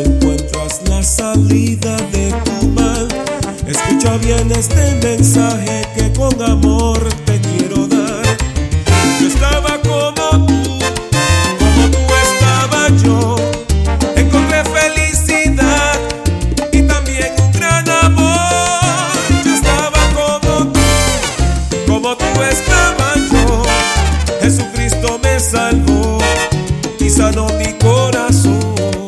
encuentras la salida de tu mal. Escucha bien este mensaje que con amor te quiero dar. Yo estaba como tú estaba yo. Encontré felicidad y también un gran amor. Yo estaba como tú estaba yo. Jesucristo me salvó y sanó mi corazón.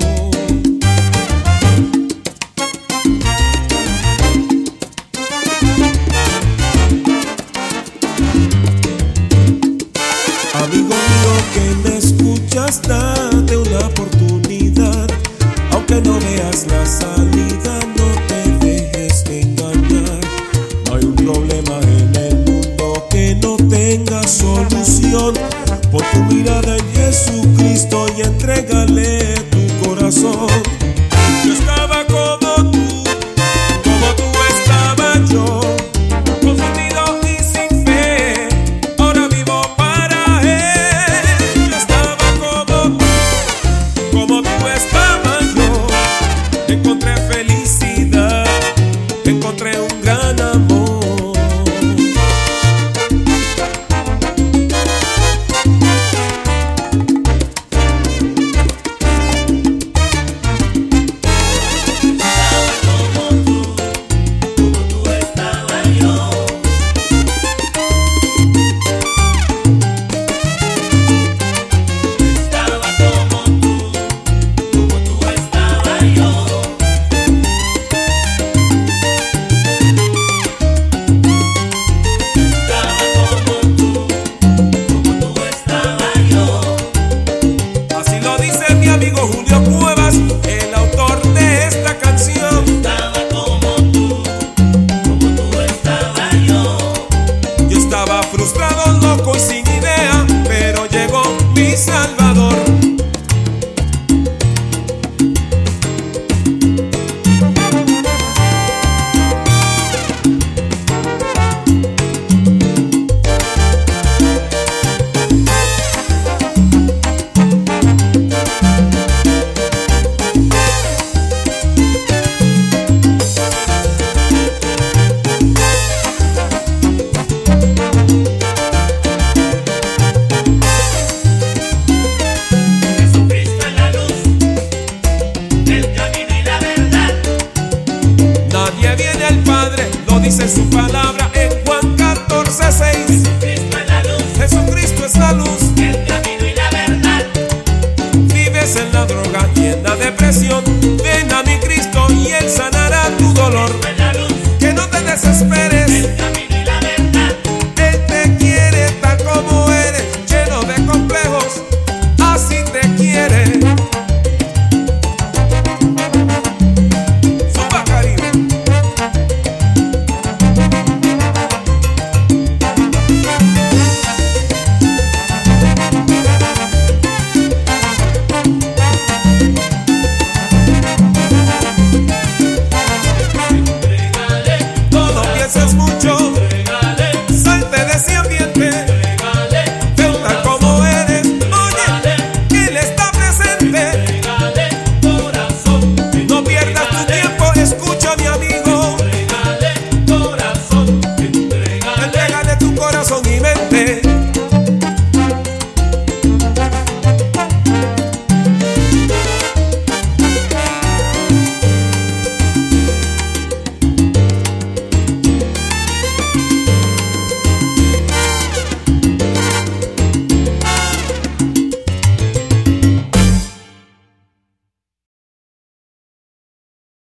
Amigo mío que me escuchas, date una oportunidad. Aunque no veas la salida, no te dejes engañar. No hay un problema en el mundo que no tenga solución. Pon tu mirada en Jesucristo y entrégale tu corazón. Yo estaba como tú estaba yo, confundido y sin fe. Ahora vivo para Él. Yo estaba como tú estaba yo. Encontré felicidad, encontré un gran amor. Frustrado, loco y sin idea, pero llegó mi Salvador. Nadie viene al Padre, lo dice su palabra en Juan 14:6. Jesucristo es la luz, Jesucristo es la luz, el camino y la verdad. vives en la droga y en la depresión. Ven a mi Cristo y Él sanará tu dolor. Jesucristo es la luz, Que no te desesperes, el camino y la verdad. Él te quiere tal como eres, lleno de complejos, así te quiere. Zumba, Caribe. No pienses mucho, salte de ese ambiente. Ven tal como eres, oye, Él está presente. No pierdas tu tiempo, escucha mi amigo. Entrégale tu corazón y mente.